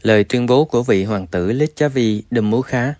Lời tuyên bố của vị hoàng tử Lichavi Dmucha.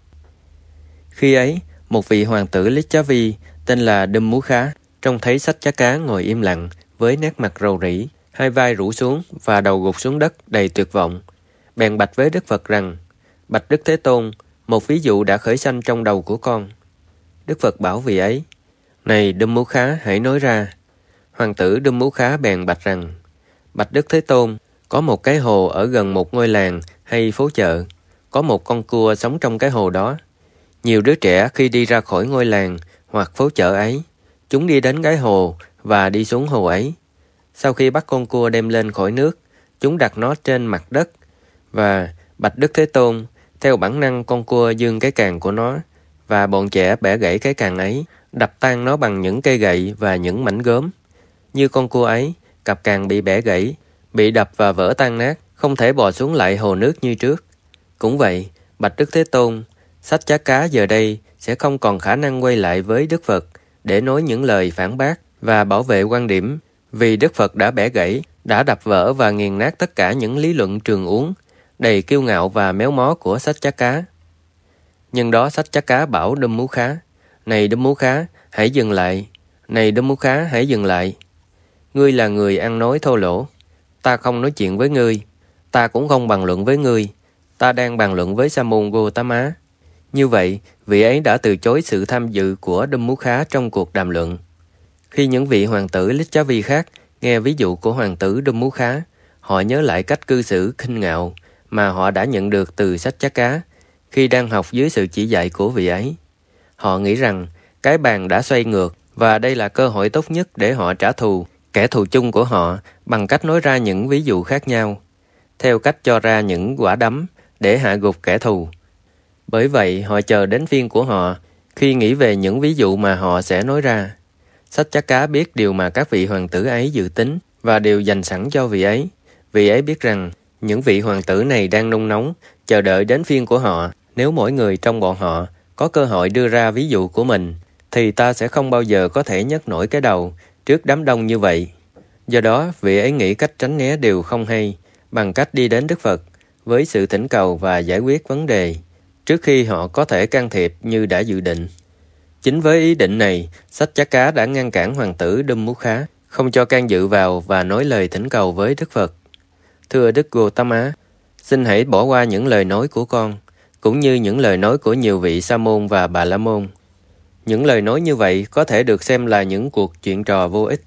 Khi ấy, một vị hoàng tử Lichavi tên là Dmucha trông thấy Satyaka ngồi im lặng với nét mặt rầu rĩ, hai vai rũ xuống và đầu gục xuống đất đầy tuyệt vọng. Bèn bạch với Đức Phật rằng: Bạch Đức Thế Tôn, một ví dụ đã khởi sanh trong đầu của con. Đức Phật bảo vị ấy: Này Dmucha, hãy nói ra. Hoàng tử Dmucha bèn bạch rằng: Bạch Đức Thế Tôn, có một cái hồ ở gần một ngôi làng hay phố chợ. Có một con cua sống trong cái hồ đó. Nhiều đứa trẻ khi đi ra khỏi ngôi làng hoặc phố chợ ấy, chúng đi đến cái hồ và đi xuống hồ ấy. Sau khi bắt con cua đem lên khỏi nước, chúng đặt nó trên mặt đất. Và Bạch Đức Thế Tôn, theo bản năng con cua giương cái càng của nó, và bọn trẻ bẻ gãy cái càng ấy, đập tan nó bằng những cây gậy và những mảnh gốm. Như con cua ấy, cặp càng bị bẻ gãy, bị đập và vỡ tan nát, không thể bò xuống lại hồ nước như trước. Cũng vậy, Bạch Đức Thế Tôn, Satyaka giờ đây sẽ không còn khả năng quay lại với Đức Phật để nói những lời phản bác và bảo vệ quan điểm, vì Đức Phật đã bẻ gãy, đã đập vỡ và nghiền nát tất cả những lý luận trường uống, đầy kiêu ngạo và méo mó của Satyaka. Nhưng đó Satyaka bảo Dmucha: Này Dmucha, hãy dừng lại. Này Dmucha, hãy dừng lại. Ngươi là người ăn nói thô lỗ. Ta không nói chuyện với ngươi. Ta cũng không bàn luận với ngươi. Ta đang bàn luận với Sa môn Gotama. Như vậy, vị ấy đã từ chối sự tham dự của Dmucha trong cuộc đàm luận. Khi những vị hoàng tử Lichavi khác nghe ví dụ của hoàng tử Dmucha, họ nhớ lại cách cư xử khinh ngạo mà họ đã nhận được từ Satyaka khi đang học dưới sự chỉ dạy của vị ấy. Họ nghĩ rằng cái bàn đã xoay ngược và đây là cơ hội tốt nhất để họ trả thù kẻ thù chung của họ bằng cách nói ra những ví dụ khác nhau, theo cách cho ra những quả đấm để hạ gục kẻ thù. Bởi vậy, họ chờ đến phiên của họ khi nghĩ về những ví dụ mà họ sẽ nói ra. Satyaka biết điều mà các vị hoàng tử ấy dự tính và đều dành sẵn cho vị ấy. Vị ấy biết rằng những vị hoàng tử này đang nung nóng, chờ đợi đến phiên của họ. Nếu mỗi người trong bọn họ có cơ hội đưa ra ví dụ của mình, thì ta sẽ không bao giờ có thể nhấc nổi cái đầu trước đám đông như vậy. Do đó, vị ấy nghĩ cách tránh né điều không hay bằng cách đi đến Đức Phật với sự thỉnh cầu và giải quyết vấn đề trước khi họ có thể can thiệp như đã dự định. Chính với ý định này, Satyaka đã ngăn cản hoàng tử Dmucha không cho can dự vào và nói lời thỉnh cầu với Đức Phật. Thưa Đức Gotama, xin hãy bỏ qua những lời nói của con, cũng như những lời nói của nhiều vị Sa môn và Bà La môn. Những lời nói như vậy có thể được xem là những cuộc chuyện trò vô ích.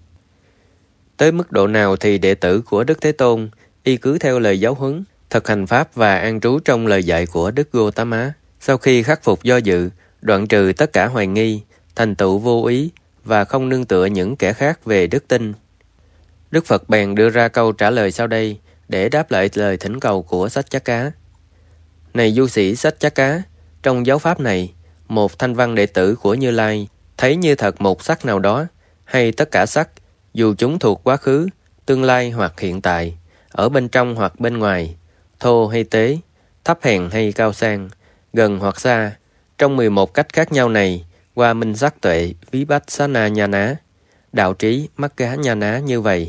Tới mức độ nào thì đệ tử của Đức Thế Tôn y cứ theo lời giáo huấn, thực hành pháp và an trú trong lời dạy của Đức Gotama. Sau khi khắc phục do dự, đoạn trừ tất cả hoài nghi, thành tựu vô ý và không nương tựa những kẻ khác về đức tin, Đức Phật bèn đưa ra câu trả lời sau đây để đáp lại lời thỉnh cầu của Satyaka. Này du sĩ Satyaka, trong giáo pháp này, một thanh văn đệ tử của Như Lai thấy như thật một sắc nào đó, hay tất cả sắc, dù chúng thuộc quá khứ, tương lai hoặc hiện tại, ở bên trong hoặc bên ngoài, thô hay tế, thấp hèn hay cao sang, gần hoặc xa, trong 11 cách khác nhau này, qua minh sắc tuệ, vipassana nhana, đạo trí, magga nhana như vậy.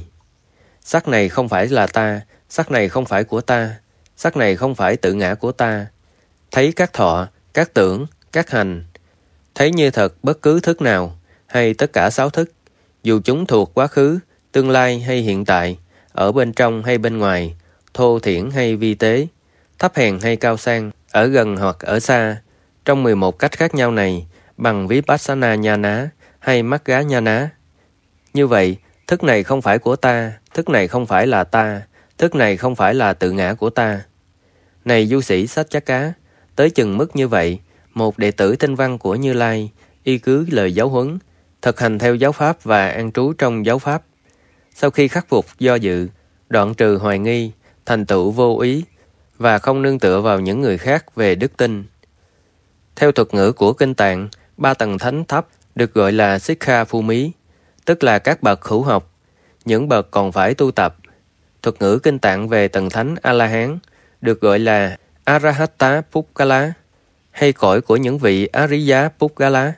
Sắc này không phải là ta, sắc này không phải của ta, sắc này không phải tự ngã của ta. Thấy các thọ, các tưởng, các hành, thấy như thật bất cứ thức nào, hay tất cả 6 thức, dù chúng thuộc quá khứ, tương lai hay hiện tại, ở bên trong hay bên ngoài, thô thiển hay vi tế, thấp hèn hay cao sang, ở gần hoặc ở xa, trong 11 cách khác nhau này, bằng vipassana nhana hay magga nhana. Như vậy, thức này không phải của ta, thức này không phải là ta, thức này không phải là tự ngã của ta. Này du sĩ Satyaka, tới chừng mức như vậy, một đệ tử tinh văn của Như Lai, y cứ lời giáo huấn, thực hành theo giáo pháp và an trú trong giáo pháp. Sau khi khắc phục do dự, đoạn trừ hoài nghi, thành tựu vô ý, và không nương tựa vào những người khác về đức tin. Theo thuật ngữ của Kinh Tạng, 3 tầng thánh thấp được gọi là Sikha Phu Mí, tức là các bậc hữu học, những bậc còn phải tu tập. Thuật ngữ Kinh Tạng về tầng thánh A-la-hán được gọi là Arahata Pukkala, hay cõi của những vị Ariya Pukkala.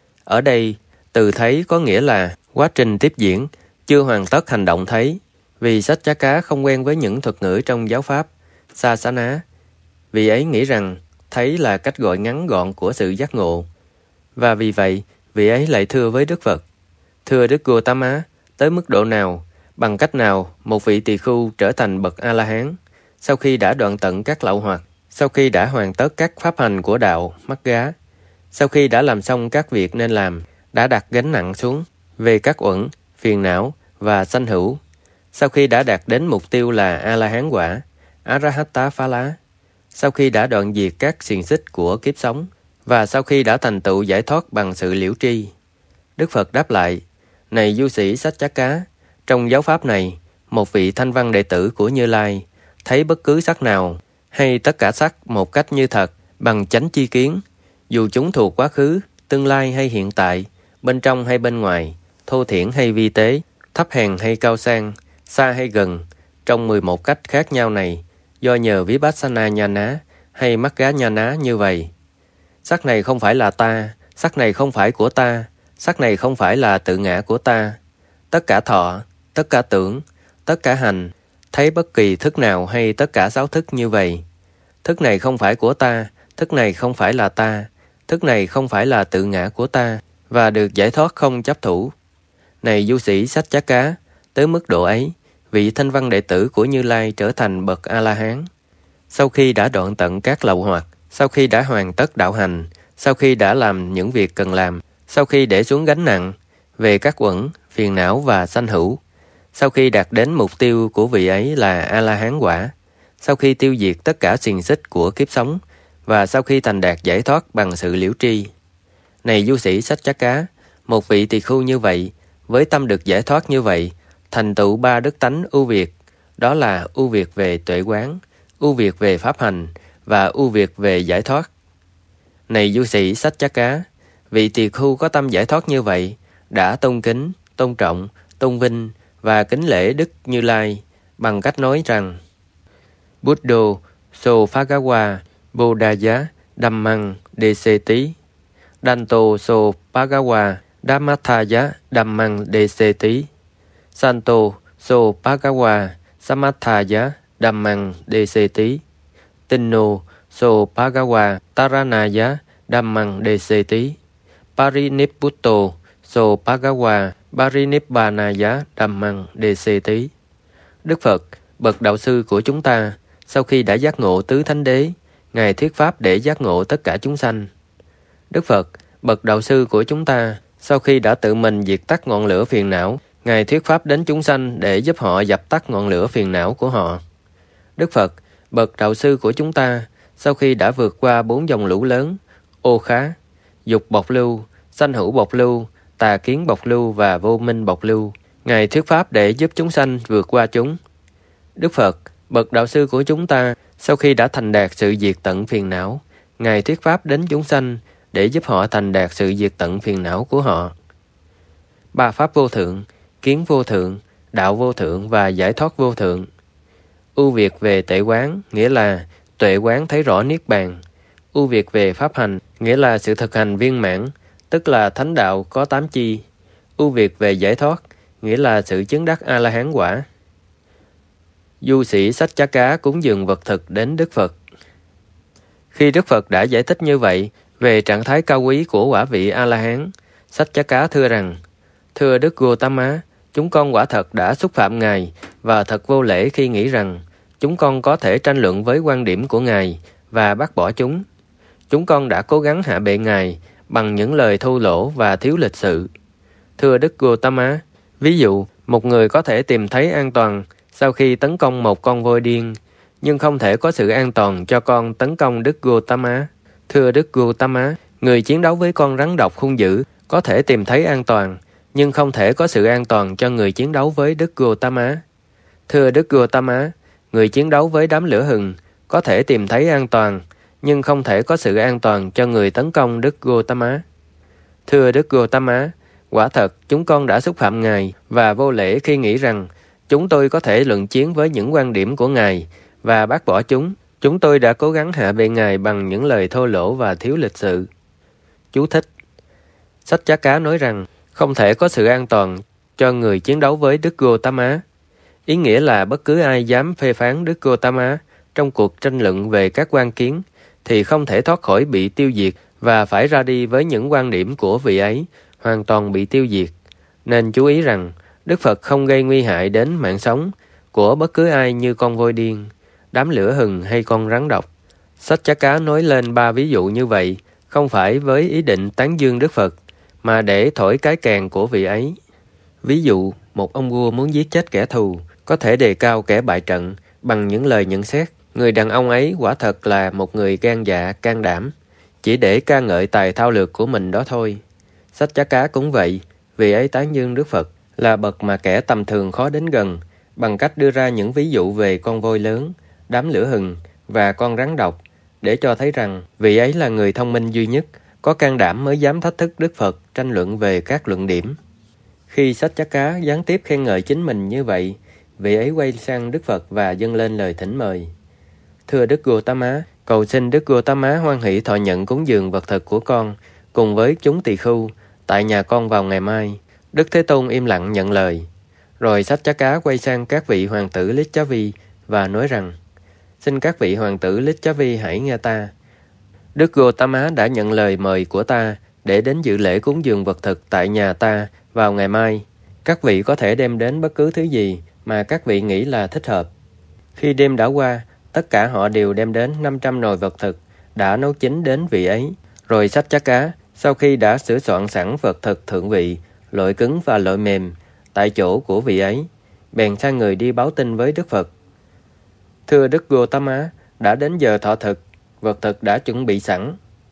Ở đây, từ thấy có nghĩa là quá trình tiếp diễn, chưa hoàn tất hành động thấy, vì Satyaka không quen với những thuật ngữ trong giáo pháp Sasana, Vị ấy nghĩ rằng thấy là cách gọi ngắn gọn của sự giác ngộ. Và vì vậy, vị ấy lại thưa với Đức Phật: Thưa Đức Gautama, tới mức độ nào, bằng cách nào một vị tỳ khưu trở thành bậc A-la-hán, sau khi đã đoạn tận các lậu hoặc, sau khi đã hoàn tất các pháp hành của đạo Magga, sau khi đã làm xong các việc nên làm, đã đặt gánh nặng xuống về các uẩn, phiền não và sanh hữu, sau khi đã đạt đến mục tiêu là A-la-hán quả, Arahata Phala, sau khi đã đoạn diệt các xiềng xích của kiếp sống, và sau khi đã thành tựu giải thoát bằng sự liễu tri. Đức Phật đáp lại: Này du sĩ Saccaka, trong giáo pháp này, một vị thanh văn đệ tử của Như Lai thấy bất cứ sắc nào hay tất cả sắc một cách như thật, bằng chánh chi kiến, dù chúng thuộc quá khứ, tương lai hay hiện tại, bên trong hay bên ngoài, thô thiển hay vi tế, thấp hèn hay cao sang, xa hay gần, trong 11 cách khác nhau này, do nhờ Vipassana Nhana hay Magga Nhana như vậy. Sắc này không phải là ta, sắc này không phải của ta, sắc này không phải là tự ngã của ta. Tất cả thọ, tất cả tưởng, tất cả hành, thấy bất kỳ thức nào hay tất cả 6 thức như vậy. Thức này không phải của ta, thức này không phải là ta, thức này không phải là tự ngã của ta, và được giải thoát không chấp thủ. Này du sĩ Saccaka, tới mức độ ấy, vị thanh văn đệ tử của Như Lai trở thành bậc A-la-hán. Sau khi đã đoạn tận các lậu hoặc, sau khi đã hoàn tất đạo hành, sau khi đã làm những việc cần làm, sau khi để xuống gánh nặng về các uẩn, phiền não và sanh hữu, sau khi đạt đến mục tiêu của vị ấy là A-la-hán quả, sau khi tiêu diệt tất cả xiềng xích của kiếp sống, và sau khi thành đạt giải thoát bằng sự liễu tri. Này du sĩ Saccaka, một vị tỳ khưu như vậy, với tâm được giải thoát như vậy, thành tựu 3 đức tánh ưu việt, đó là ưu việt về tuệ quán, ưu việt về pháp hành và ưu việt về giải thoát. Này du sĩ Saccaka, vị tỳ khưu có tâm giải thoát như vậy đã tôn kính, tôn trọng, tôn vinh và kính lễ Đức Như Lai bằng cách nói rằng: Buddho so Bhagawa Bodhaya Dhammang Deseti, Danto so Bhagawa Dhammathaya Dhammang Deseti, Santo so Bhagawa Samathaya Dhammang Deseti, Tinno so Bhagawa Taranaya Dhammang Deseti, Parinibbutto so Bhagawa Parinibbanaya Dhammang Deseti. Đức Phật, bậc đạo sư của chúng ta, sau khi đã giác ngộ tứ thánh đế, Ngài thuyết pháp để giác ngộ tất cả chúng sanh. Đức Phật, bậc đạo sư của chúng ta, sau khi đã tự mình diệt tắt ngọn lửa phiền não, Ngài thuyết pháp đến chúng sanh để giúp họ dập tắt ngọn lửa phiền não của họ. Đức Phật, bậc đạo sư của chúng ta, sau khi đã vượt qua 4 dòng lũ lớn, ô khá, dục bộc lưu, sanh hữu bộc lưu, tà kiến bộc lưu và vô minh bộc lưu, Ngài thuyết pháp để giúp chúng sanh vượt qua chúng. Đức Phật, bậc đạo sư của chúng ta, sau khi đã thành đạt sự diệt tận phiền não, Ngài thuyết pháp đến chúng sanh để giúp họ thành đạt sự diệt tận phiền não của họ. 3 pháp vô thượng, kiến vô thượng, đạo vô thượng và giải thoát vô thượng. Ưu việt về tuệ quán, nghĩa là tuệ quán thấy rõ niết bàn. Ưu việt về pháp hành, nghĩa là sự thực hành viên mãn, tức là thánh đạo có 8 chi. Ưu việt về giải thoát, nghĩa là sự chứng đắc A-la-hán quả. Du sĩ Saccaka cúng dường vật thực đến Đức Phật. Khi Đức Phật đã giải thích như vậy về trạng thái cao quý của quả vị A-la-hán, Saccaka thưa rằng: Thưa Đức Gautama, chúng con quả thật đã xúc phạm Ngài và thật vô lễ khi nghĩ rằng chúng con có thể tranh luận với quan điểm của Ngài và bác bỏ chúng. Chúng con đã cố gắng hạ bệ Ngài bằng những lời thô lỗ và thiếu lịch sự. Thưa Đức Gautama, ví dụ, một người có thể tìm thấy an toàn sau khi tấn công một con voi điên, nhưng không thể có sự an toàn cho con tấn công Đức Gautama. Thưa Đức Gautama, người chiến đấu với con rắn độc hung dữ có thể tìm thấy an toàn, nhưng không thể có sự an toàn cho người chiến đấu với Đức Gautama. Thưa Đức Gautama, người chiến đấu với đám lửa hừng có thể tìm thấy an toàn, nhưng không thể có sự an toàn cho người tấn công Đức Gautama. Thưa Đức Gautama, quả thật chúng con đã xúc phạm Ngài và vô lễ khi nghĩ rằng chúng tôi có thể luận chiến với những quan điểm của Ngài và bác bỏ chúng. Chúng tôi đã cố gắng hạ bệ Ngài bằng những lời thô lỗ và thiếu lịch sự. Chú thích: Saccaka nói rằng không thể có sự an toàn cho người chiến đấu với Đức Gautama. Ý nghĩa là bất cứ ai dám phê phán Đức Gautama trong cuộc tranh luận về các quan kiến, thì không thể thoát khỏi bị tiêu diệt và phải ra đi với những quan điểm của vị ấy, hoàn toàn bị tiêu diệt. Nên chú ý rằng, Đức Phật không gây nguy hại đến mạng sống của bất cứ ai như con voi điên, đám lửa hừng hay con rắn độc. Sách Chá Cá nói lên 3 ví dụ như vậy, không phải với ý định tán dương Đức Phật, mà để thổi cái kèn của vị ấy. Ví dụ, một ông vua muốn giết chết kẻ thù, có thể đề cao kẻ bại trận bằng những lời nhận xét. Người đàn ông ấy quả thật là một người gan dạ, can đảm, chỉ để ca ngợi tài thao lược của mình đó thôi. Sách Chá Cá cũng vậy, vị ấy tán dương Đức Phật là bậc mà kẻ tầm thường khó đến gần, bằng cách đưa ra những ví dụ về con voi lớn, đám lửa hừng và con rắn độc, để cho thấy rằng vị ấy là người thông minh duy nhất, có can đảm mới dám thách thức Đức Phật tranh luận về các luận điểm. Khi Sách Chá Cá gián tiếp khen ngợi chính mình như vậy, vị ấy quay sang Đức Phật và dâng lên lời thỉnh mời. Thưa Đức Gautama, cầu xin Đức Gautama hoan hỷ thọ nhận cúng dường vật thực của con cùng với chúng tỳ khưu tại nhà con vào ngày mai. Đức Thế Tôn im lặng nhận lời. Rồi Sách Chá Cá quay sang các vị hoàng tử Lichavi và nói rằng: Xin các vị hoàng tử Lichavi hãy nghe ta. Đức Gautama đã nhận lời mời của ta để đến dự lễ cúng dường vật thực tại nhà ta vào ngày mai. Các vị có thể đem đến bất cứ thứ gì mà các vị nghĩ là thích hợp. Khi đêm đã qua, tất cả họ đều đem đến 500 nồi vật thực đã nấu chín đến vị ấy. Rồi Sách Chá Cá, sau khi đã sửa soạn sẵn vật thực thượng vị, loại cứng và loại mềm, tại chỗ của vị ấy, bèn sai người đi báo tin với Đức Phật. Thưa Đức Gautama, đã đến giờ thọ thực, vật thực đã chuẩn bị sẵn.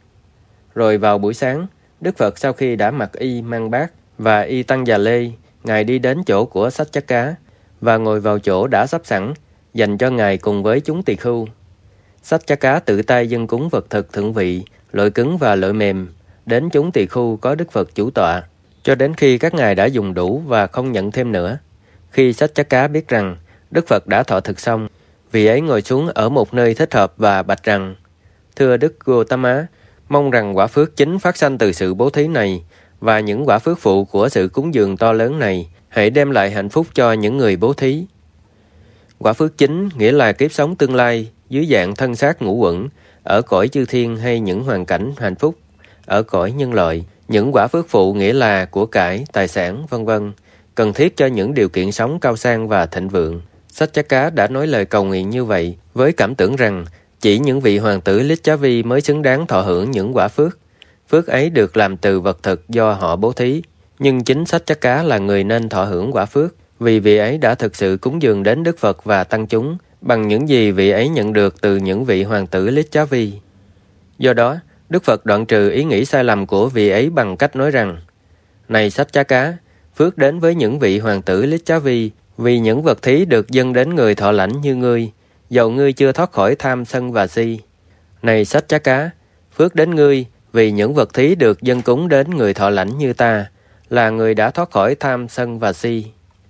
Rồi vào buổi sáng, Đức Phật sau khi đã mặc y mang bát và y tăng già lê, Ngài đi đến chỗ của Sách Chá Cá và ngồi vào chỗ đã sắp sẵn, dành cho Ngài cùng với chúng tỳ khưu. Sách Chá Cá tự tay dâng cúng vật thực thượng vị, loại cứng và loại mềm, đến chúng tỳ khưu có Đức Phật chủ tọa, cho đến khi các ngài đã dùng đủ và không nhận thêm nữa. Khi Sách Chá Cá biết rằng Đức Phật đã thọ thực xong, vị ấy ngồi xuống ở một nơi thích hợp và bạch rằng: Thưa Đức Gautama, mong rằng quả phước chính phát sanh từ sự bố thí này và những quả phước phụ của sự cúng dường to lớn này hãy đem lại hạnh phúc cho những người bố thí. Quả phước chính nghĩa là kiếp sống tương lai dưới dạng thân xác ngũ uẩn ở cõi chư thiên hay những hoàn cảnh hạnh phúc ở cõi nhân loại. Những quả phước phụ nghĩa là của cải, tài sản, vân vân, cần thiết cho những điều kiện sống cao sang và thịnh vượng. Sách Chá Cá đã nói lời cầu nguyện như vậy với cảm tưởng rằng chỉ những vị hoàng tử Lichavi mới xứng đáng thọ hưởng những quả phước. Phước ấy được làm từ vật thực do họ bố thí, nhưng chính Sách Chá Cá là người nên thọ hưởng quả phước, vì vị ấy đã thực sự cúng dường đến Đức Phật và tăng chúng bằng những gì vị ấy nhận được từ những vị hoàng tử Lichavi. Do đó, Đức Phật đoạn trừ ý nghĩ sai lầm của vị ấy bằng cách nói rằng: Này Sách Chá Cá, phước đến với những vị hoàng tử Lichavi vì những vật thí được dâng đến người thọ lãnh như ngươi, dầu ngươi chưa thoát khỏi tham sân và si. Này Sách Chá Cá, phước đến ngươi vì những vật thí được dâng cúng đến người thọ lãnh như ta, là người đã thoát khỏi tham sân và si.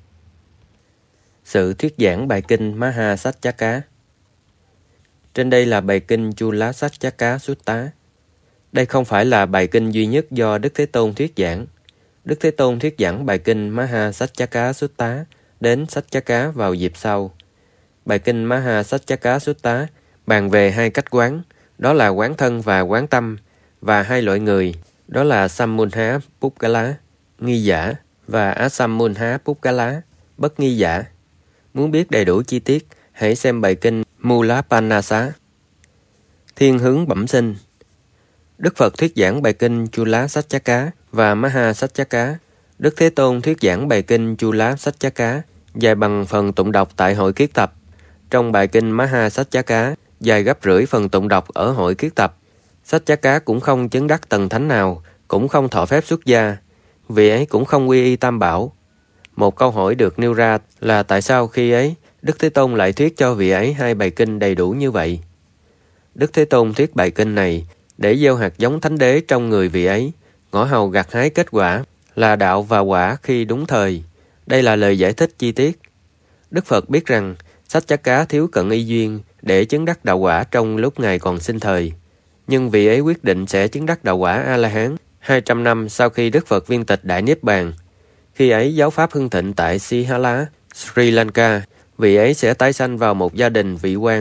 Sự thuyết giảng bài kinh Maha Sách Chá Cá. Trên đây là bài kinh Chula Sách Chá Cá Sutta. Đây không phải là bài kinh duy nhất do Đức Thế Tôn thuyết giảng. Đức Thế Tôn thuyết giảng bài kinh Maha Sách Chá Cá Sutta đến Sách Chá Cá vào dịp sau. Bài kinh Maha Sách Chá Cá Sutta bàn về hai cách quán, đó là quán thân và quán tâm, và hai loại người, đó là Sammunha Pukkala, nghi giả, và Asammunha Pukkala, bất nghi giả. Muốn biết đầy đủ chi tiết, hãy xem bài kinh Mulapanasa. Thiên hướng bẩm sinh. Đức Phật thuyết giảng bài kinh Chula Sách Chá Cá và Maha Sách Chá Cá. Đức Thế Tôn thuyết giảng bài kinh Chula Sách Chá Cá dài bằng phần tụng đọc tại hội kiết tập. Trong bài kinh Maha Sách Chá Cá dài gấp rưỡi phần tụng đọc ở hội kiết tập. Sách Chá Cá cũng không chứng đắc tầng thánh nào, cũng không thọ phép xuất gia, vị ấy cũng không quy y tam bảo. Một câu hỏi được nêu ra là tại sao khi ấy Đức Thế Tôn lại thuyết cho vị ấy hai bài kinh đầy đủ như vậy? Đức Thế Tôn thuyết bài kinh này để gieo hạt giống thánh đế trong người vị ấy, ngõ hầu gặt hái kết quả là đạo và quả khi đúng thời. Đây là lời giải thích chi tiết. Đức Phật biết rằng Sách Chá Cá thiếu cận y duyên để chứng đắc đạo quả trong lúc Ngài còn sinh thời. Nhưng vị ấy quyết định sẽ chứng đắc đạo quả A-la-hán 200 năm sau khi Đức Phật viên tịch Đại Niết Bàn. Khi ấy giáo pháp hưng thịnh tại Sihala, Sri Lanka, vị ấy sẽ tái sanh vào một gia đình vị quan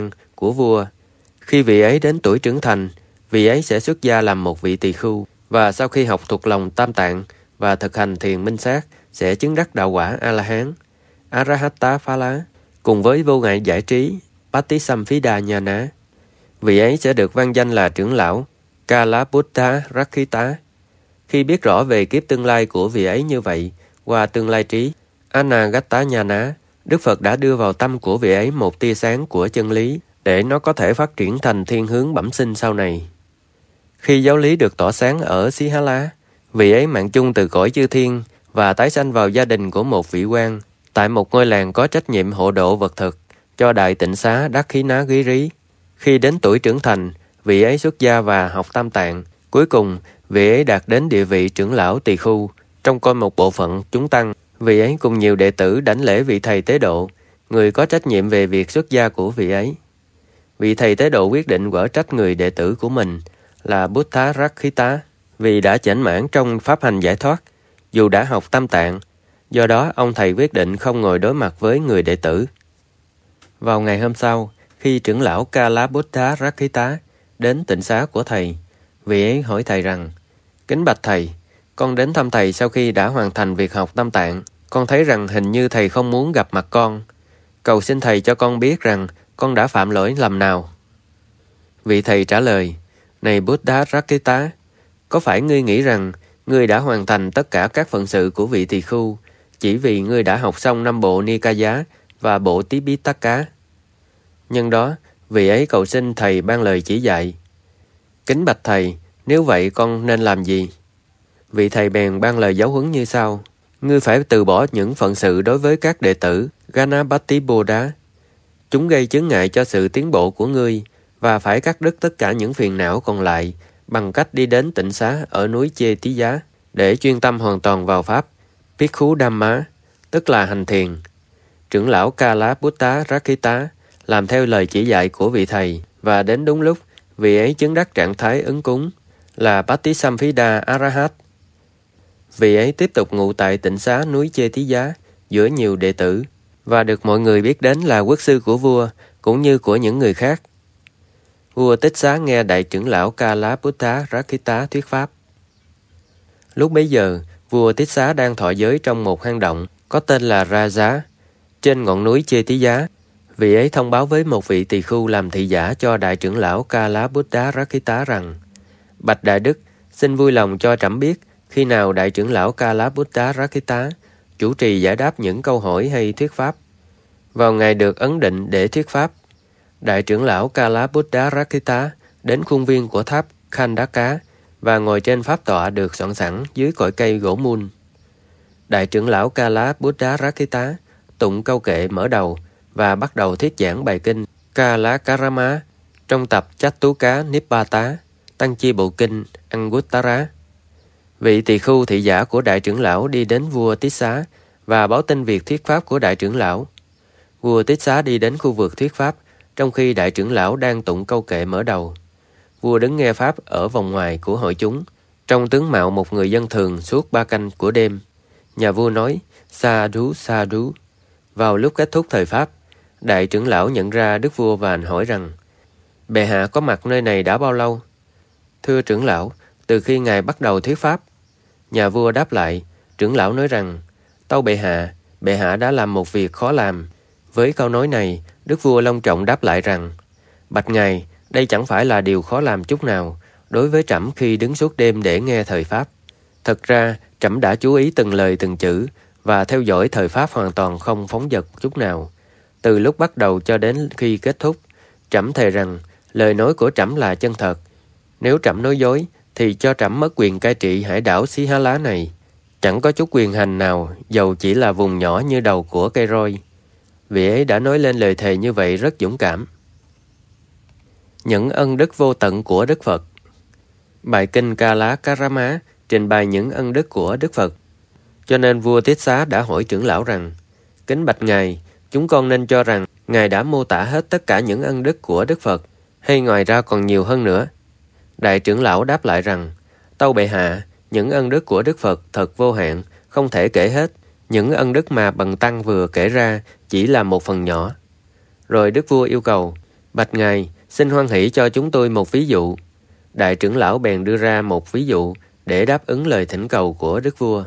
của vua. Khi vị ấy đến tuổi trưởng thành, vị ấy sẽ xuất gia làm một vị tỳ khưu, và sau khi học thuộc lòng Tam Tạng và thực hành thiền minh sát, sẽ chứng đắc đạo quả A-la-hán, Arahata Phala, cùng với vô ngại giải trí, Patisamphidā Nhana. Vị ấy sẽ được vang danh là trưởng lão Kalabuddha Rakkhita. Khi biết rõ về kiếp tương lai của vị ấy như vậy, qua tương lai trí Anagata Nhana, Đức Phật đã đưa vào tâm của vị ấy một tia sáng của chân lý để nó có thể phát triển thành thiên hướng bẩm sinh sau này. Khi giáo lý được tỏ sáng ở Sihala, vị ấy mạng chung từ cõi chư thiên và tái sanh vào gia đình của một vị quan tại một ngôi làng có trách nhiệm hộ độ vật thực cho đại tịnh xá Dakkhiná Giri. Khi đến tuổi trưởng thành, vị ấy xuất gia và học Tam Tạng. Cuối cùng, vị ấy đạt đến địa vị trưởng lão tỳ khưu trong coi một bộ phận chúng tăng. Vị ấy cùng nhiều đệ tử đảnh lễ vị thầy tế độ, người có trách nhiệm về việc xuất gia của vị ấy. Vị thầy tế độ quyết định quở trách người đệ tử của mình là Buddha Rakkhita vì đã chểnh mãn trong pháp hành giải thoát, dù đã học Tam Tạng. Do đó, ông thầy quyết định không ngồi đối mặt với người đệ tử. Vào ngày hôm sau, khi trưởng lão Kalabuddha Rakkhita đến tịnh xá của thầy, vị ấy hỏi thầy rằng: Kính bạch thầy, con đến thăm thầy sau khi đã hoàn thành việc học Tam Tạng. Con thấy rằng hình như thầy không muốn gặp mặt con. Cầu xin thầy cho con biết rằng con đã phạm lỗi lầm nào. Vị thầy trả lời: Này Buddha Rakkhita, có phải ngươi nghĩ rằng ngươi đã hoàn thành tất cả các phận sự của vị tỳ khưu chỉ vì ngươi đã học xong 5 bộ Nikaya và bộ Tipitaka? Nhân đó, vị ấy cầu xin thầy ban lời chỉ dạy. Kính bạch thầy, nếu vậy con nên làm gì? Vị thầy bèn ban lời giáo huấn như sau: Ngươi phải từ bỏ những phận sự đối với các đệ tử Ganapati Bodha. Chúng gây chướng ngại cho sự tiến bộ của ngươi, và phải cắt đứt tất cả những phiền não còn lại bằng cách đi đến tịnh xá ở núi Chê Tí Giá để chuyên tâm hoàn toàn vào pháp Bhikkhu Dhamma, tức là hành thiền. Trưởng lão Kalabuddha Rakkhita làm theo lời chỉ dạy của vị thầy, và đến đúng lúc, vị ấy chứng đắc trạng thái ứng cúng là Patisamphidā Arahat. Vị ấy tiếp tục ngụ tại tịnh xá núi Chê Tí Giá giữa nhiều đệ tử, và được mọi người biết đến là quốc sư của vua cũng như của những người khác. Vua Tích Xá nghe đại trưởng lão Kalabuddha Rakkhita thuyết pháp. Lúc bấy giờ, vua Tích Xá đang thọ giới trong một hang động có tên là Raja trên ngọn núi Chê Tí Giá. Vị ấy thông báo với một vị tỳ khưu làm thị giả cho đại trưởng lão Kalabuddha Rakkhita rằng: Bạch Đại Đức, xin vui lòng cho trẫm biết khi nào đại trưởng lão Kalabuddha Rakkhita chủ trì giải đáp những câu hỏi hay thuyết pháp. Vào ngày được ấn định để thuyết pháp, đại trưởng lão Kalabuddha Rakkhita đến khuôn viên của tháp Khandaka và ngồi trên pháp tọa được soạn sẵn dưới cội cây gỗ mun. Đại trưởng lão Kalabuddha Rakkhita tụng câu kệ mở đầu và bắt đầu thuyết giảng bài kinh Kalakarama trong tập Chattuka Nibbata, Tăng Chi Bộ Kinh Anguttara. Vị tỳ khưu thị giả của đại trưởng lão đi đến vua Tích Xá và báo tin việc thuyết pháp của đại trưởng lão. Vua Tích Xá đi đến khu vực thuyết pháp trong khi đại trưởng lão đang tụng câu kệ mở đầu. Vua đứng nghe pháp ở vòng ngoài của hội chúng, trong tướng mạo một người dân thường suốt 3 canh của đêm. Nhà vua nói: Sadhu, sadhu. Vào lúc kết thúc thời pháp, đại trưởng lão nhận ra đức vua và hỏi rằng: Bệ hạ có mặt nơi này đã bao lâu? Thưa trưởng lão, từ khi ngài bắt đầu thuyết pháp. Nhà vua đáp lại. Trưởng lão nói rằng: Tâu bệ hạ đã làm một việc khó làm. Với câu nói này, đức vua long trọng đáp lại rằng: Bạch ngài, đây chẳng phải là điều khó làm chút nào đối với trẫm khi đứng suốt đêm để nghe thời pháp. Thật ra, trẫm đã chú ý từng lời từng chữ và theo dõi thời pháp hoàn toàn không phóng dật chút nào. Từ lúc bắt đầu cho đến khi kết thúc, trẫm thề rằng lời nói của trẫm là chân thật. Nếu trẫm nói dối, thì cho trẫm mất quyền cai trị hải đảo Sihala này. Chẳng có chút quyền hành nào, dầu chỉ là vùng nhỏ như đầu của cây roi. Vị ấy đã nói lên lời thề như vậy rất dũng cảm. Những ân đức vô tận của Đức Phật. Bài kinh Kalakarama trình bày những ân đức của Đức Phật. Cho nên vua Tích Xá đã hỏi trưởng lão rằng: Kính bạch ngài, chúng con nên cho rằng ngài đã mô tả hết tất cả những ân đức của Đức Phật, hay ngoài ra còn nhiều hơn nữa? Đại trưởng lão đáp lại rằng: Tâu bệ hạ, những ân đức của Đức Phật thật vô hạn, không thể kể hết. Những ân đức mà bần tăng vừa kể ra chỉ là một phần nhỏ. Rồi đức vua yêu cầu: Bạch Ngài, xin hoan hỷ cho chúng tôi một ví dụ. Đại trưởng lão bèn đưa ra một ví dụ để đáp ứng lời thỉnh cầu của đức vua.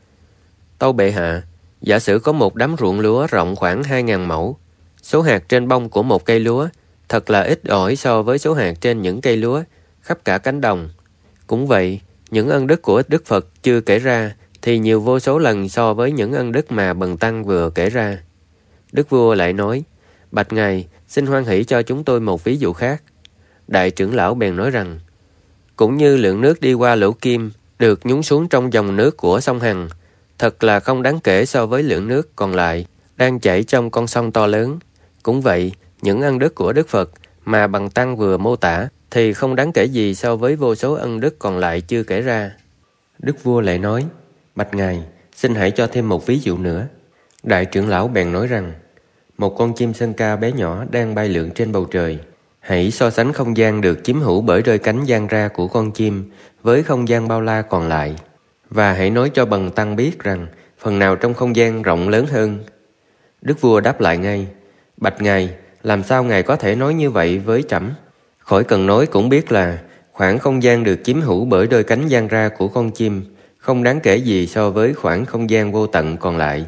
Tâu bệ hạ, giả sử có một đám ruộng lúa rộng khoảng 2.000 mẫu. Số hạt trên bông của một cây lúa thật là ít ỏi so với số hạt trên những cây lúa khắp cả cánh đồng. Cũng vậy, những ân đức của Đức Phật chưa kể ra thì nhiều vô số lần so với những ân đức mà Bần Tăng vừa kể ra. Đức vua lại nói, Bạch Ngài, xin hoan hỷ cho chúng tôi một ví dụ khác. Đại trưởng lão bèn nói rằng, cũng như lượng nước đi qua lỗ kim được nhúng xuống trong dòng nước của sông Hằng, thật là không đáng kể so với lượng nước còn lại đang chảy trong con sông to lớn. Cũng vậy, những ân đức của Đức Phật mà Bần Tăng vừa mô tả thì không đáng kể gì so với vô số ân đức còn lại chưa kể ra. Đức vua lại nói, Bạch Ngài, xin hãy cho thêm một ví dụ nữa. Đại trưởng lão bèn nói rằng, một con chim sơn ca bé nhỏ đang bay lượn trên bầu trời. Hãy so sánh không gian được chiếm hữu bởi đôi cánh dang ra của con chim với không gian bao la còn lại. Và hãy nói cho Bần Tăng biết rằng phần nào trong không gian rộng lớn hơn. Đức vua đáp lại ngay, Bạch Ngài, làm sao Ngài có thể nói như vậy với trẫm? Khỏi cần nói cũng biết là khoảng không gian được chiếm hữu bởi đôi cánh dang ra của con chim không đáng kể gì so với khoảng không gian vô tận còn lại.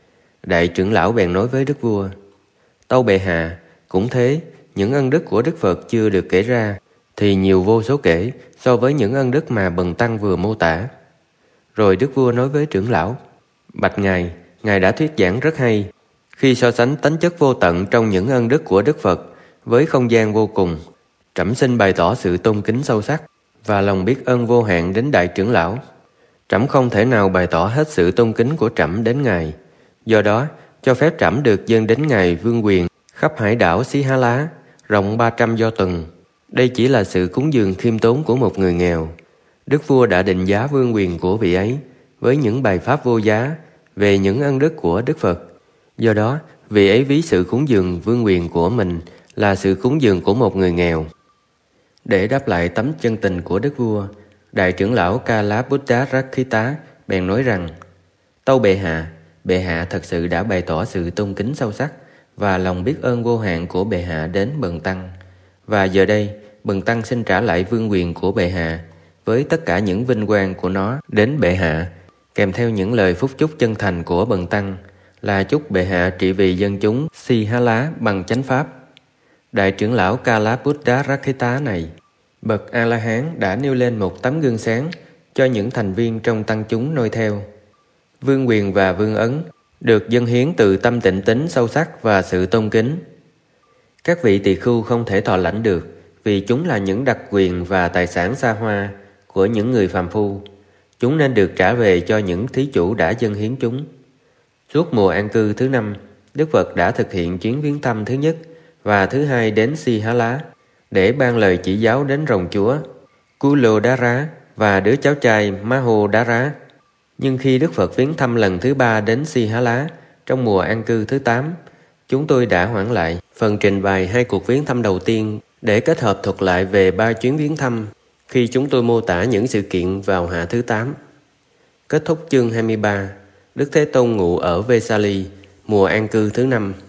Đại trưởng lão bèn nói với đức vua, tâu bệ hạ, cũng thế, những ân đức của Đức Phật chưa được kể ra thì nhiều vô số kể so với những ân đức mà Bần Tăng vừa mô tả. Rồi đức vua nói với trưởng lão, Bạch Ngài, Ngài đã thuyết giảng rất hay. Khi so sánh tánh chất vô tận trong những ân đức của Đức Phật với không gian vô cùng, trẫm xin bày tỏ sự tôn kính sâu sắc và lòng biết ơn vô hạn đến đại trưởng lão. Trẫm không thể nào bày tỏ hết sự tôn kính của trẫm đến Ngài. Do đó, cho phép trẫm được dâng đến Ngài vương quyền khắp hải đảo Xí Há Lá, rộng 300 do tuần. Đây chỉ là sự cúng dường khiêm tốn của một người nghèo. Đức vua đã định giá vương quyền của vị ấy với những bài pháp vô giá về những ân đức của Đức Phật. Do đó, vị ấy ví sự cúng dường vương quyền của mình là sự cúng dường của một người nghèo. Để đáp lại tấm chân tình của đức vua, đại trưởng lão Kalabuddha Rakkhita bèn nói rằng, tâu bệ hạ thật sự đã bày tỏ sự tôn kính sâu sắc và lòng biết ơn vô hạn của bệ hạ đến Bần Tăng. Và giờ đây, Bần Tăng xin trả lại vương quyền của bệ hạ với tất cả những vinh quang của nó đến bệ hạ, kèm theo những lời phúc chúc chân thành của Bần Tăng là chúc bệ hạ trị vì dân chúng Xí Há Lá bằng chánh pháp. Đại trưởng lão Kalabuddha Rakkhita này, bậc A-la-hán đã nêu lên một tấm gương sáng cho những thành viên trong tăng chúng noi theo. Vương quyền và vương ấn được dâng hiến từ tâm tịnh tín sâu sắc và sự tôn kính. Các vị tỳ khưu không thể thọ lãnh được vì chúng là những đặc quyền và tài sản xa hoa của những người phàm phu. Chúng nên được trả về cho những thí chủ đã dâng hiến chúng. Suốt mùa an cư thứ 5, Đức Phật đã thực hiện chuyến viếng thăm thứ nhất và thứ hai đến Xí Há Lá để ban lời chỉ giáo đến rồng chúa Kulodara và đứa cháu trai Mahodara. Nhưng khi Đức Phật viếng thăm lần thứ 3 đến Xí Há Lá trong mùa an cư thứ 8, chúng tôi đã hoãn lại phần trình bày 2 cuộc viếng thăm đầu tiên để kết hợp thuật lại về 3 chuyến viếng thăm khi chúng tôi mô tả những sự kiện vào hạ thứ 8. Kết thúc chương 23, Đức Thế Tôn ngụ ở Vesali, mùa an cư thứ 5.